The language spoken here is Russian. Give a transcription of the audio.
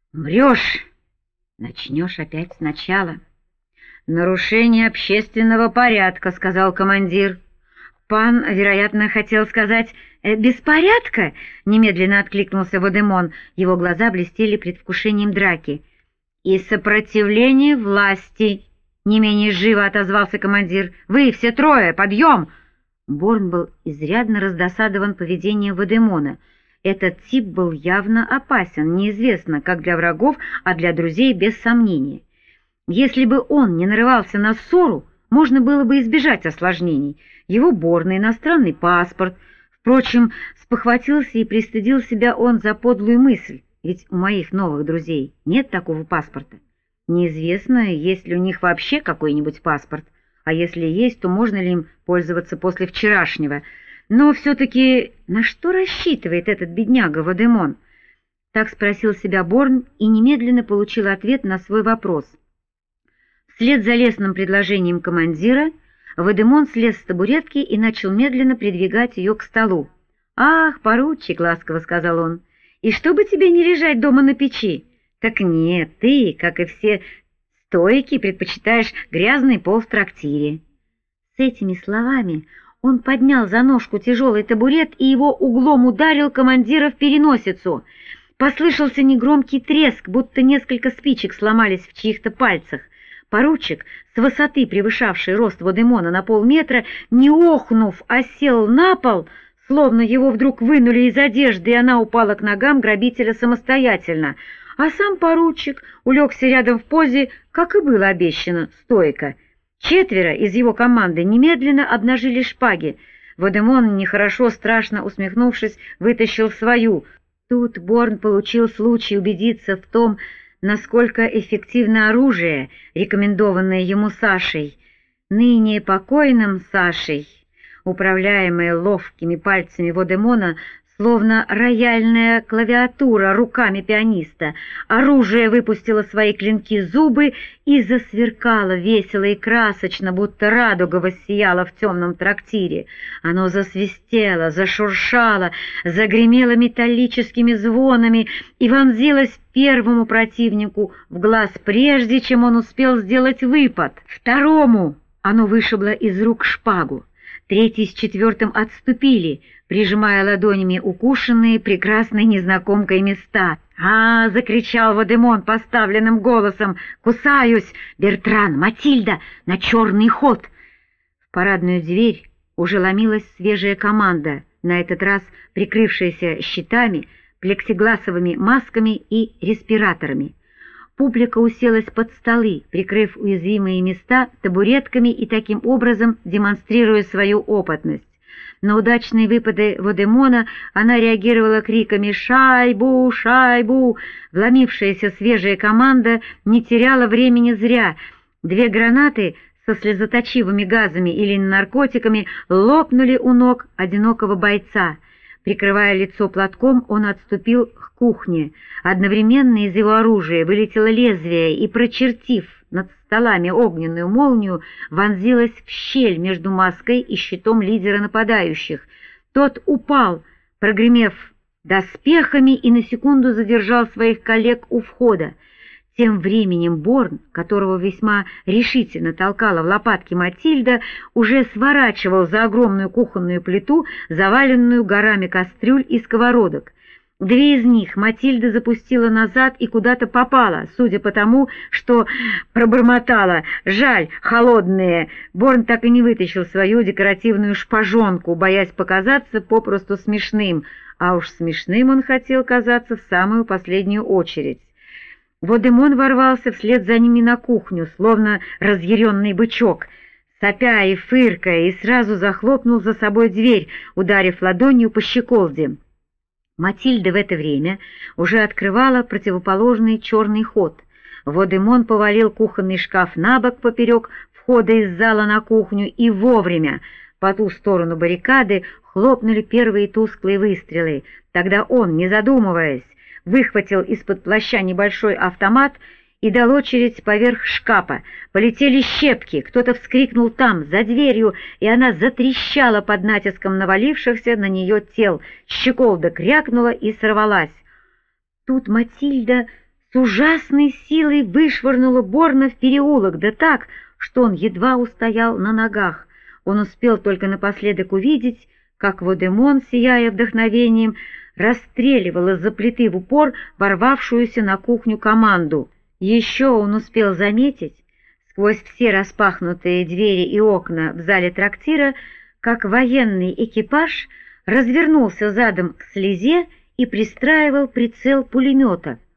Врешь. Начнешь опять сначала. «Нарушение общественного порядка», — сказал командир. «Пан, вероятно, хотел сказать «беспорядка», — немедленно откликнулся Водемон. Его глаза блестели предвкушением драки. «И сопротивление власти», — не менее живо отозвался командир. «Вы все трое, подъем!» Борн был изрядно раздосадован поведением Водемона. Этот тип был явно опасен, неизвестно, как для врагов, а для друзей без сомнения. Если бы он не нарывался на ссору, можно было бы избежать осложнений. Его Борн, иностранный паспорт. Впрочем, спохватился и пристыдил себя он за подлую мысль, ведь у моих новых друзей нет такого паспорта. Неизвестно, есть ли у них вообще какой-нибудь паспорт, а если есть, то можно ли им пользоваться после вчерашнего. Но все-таки на что рассчитывает этот бедняга Водемон? Так спросил себя Борн и немедленно получил ответ на свой вопрос. Вслед за лестным предложением командира Водемон слез с табуретки и начал медленно придвигать ее к столу. «Ах, поручик!» — ласково сказал он. «И чтобы тебе не лежать дома на печи? Так нет, ты, как и все стойки, предпочитаешь грязный пол в трактире». С этими словами он поднял за ножку тяжелый табурет и его углом ударил командира в переносицу. Послышался негромкий треск, будто несколько спичек сломались в чьих-то пальцах. Поручик, с высоты превышавший рост Водемона на полметра, не охнув, осел на пол, словно его вдруг вынули из одежды, и она упала к ногам грабителя самостоятельно. А сам поручик улегся рядом в позе, как и было обещано, стойко. Четверо из его команды немедленно обнажили шпаги. Водемон, нехорошо, страшно усмехнувшись, вытащил свою. Тут Борн получил случай убедиться в том, насколько эффективно оружие, рекомендованное ему Сашей, ныне покойным Сашей, управляемое ловкими пальцами Водемона, словно рояльная клавиатура руками пианиста. Оружие выпустило свои клинки зубы и засверкало весело и красочно, будто радуга воссияла в темном трактире. Оно засвистело, зашуршало, загремело металлическими звонами и вонзилось первому противнику в глаз, прежде чем он успел сделать выпад. Второму оно вышибло из рук шпагу. Третий с четвертым отступили, прижимая ладонями укушенные прекрасной незнакомкой места. — закричал Водемон поставленным голосом. «Кусаюсь! Бертран, Матильда, на черный ход!» В парадную дверь уже ломилась свежая команда, на этот раз прикрывшаяся щитами, плексигласовыми масками и респираторами. Публика уселась под столы, прикрыв уязвимые места табуретками и таким образом демонстрируя свою опытность. На удачные выпады Водемона она реагировала криками «Шайбу! Шайбу!». Вломившаяся свежая команда не теряла времени зря. Две гранаты со слезоточивыми газами или наркотиками лопнули у ног одинокого бойца. Прикрывая лицо платком, он отступил к кухне. Одновременно из его оружия вылетело лезвие и, прочертив над столами огненную молнию, вонзилась в щель между маской и щитом лидера нападающих. Тот упал, прогремев доспехами, и на секунду задержал своих коллег у входа. Тем временем Борн, которого весьма решительно толкала в лопатки Матильда, уже сворачивал за огромную кухонную плиту, заваленную горами кастрюль и сковородок. Две из них Матильда запустила назад и куда-то попала, судя по тому, что пробормотала «Жаль, холодные». Борн так и не вытащил свою декоративную шпажонку, боясь показаться попросту смешным, а уж смешным он хотел казаться в самую последнюю очередь. Водемон ворвался вслед за ними на кухню, словно разъяренный бычок, сопя и фыркая, и сразу захлопнул за собой дверь, ударив ладонью по щеколде. Матильда в это время уже открывала противоположный черный ход. Водемон повалил кухонный шкаф на бок поперек входа из зала на кухню, и вовремя по ту сторону баррикады хлопнули первые тусклые выстрелы. Тогда он, не задумываясь, выхватил из-под плаща небольшой автомат и дал очередь поверх шкафа. Полетели щепки, кто-то вскрикнул там, за дверью, и она затрещала под натиском навалившихся на нее тел. Щеколда крякнула и сорвалась. Тут Матильда с ужасной силой вышвырнула Борна в переулок, да так, что он едва устоял на ногах. Он успел только напоследок увидеть, как Водемон, сияя вдохновением, расстреливал из-за плиты в упор ворвавшуюся на кухню команду. Еще он успел заметить, сквозь все распахнутые двери и окна в зале трактира, как военный экипаж развернулся задом к слезе и пристраивал прицел пулемета.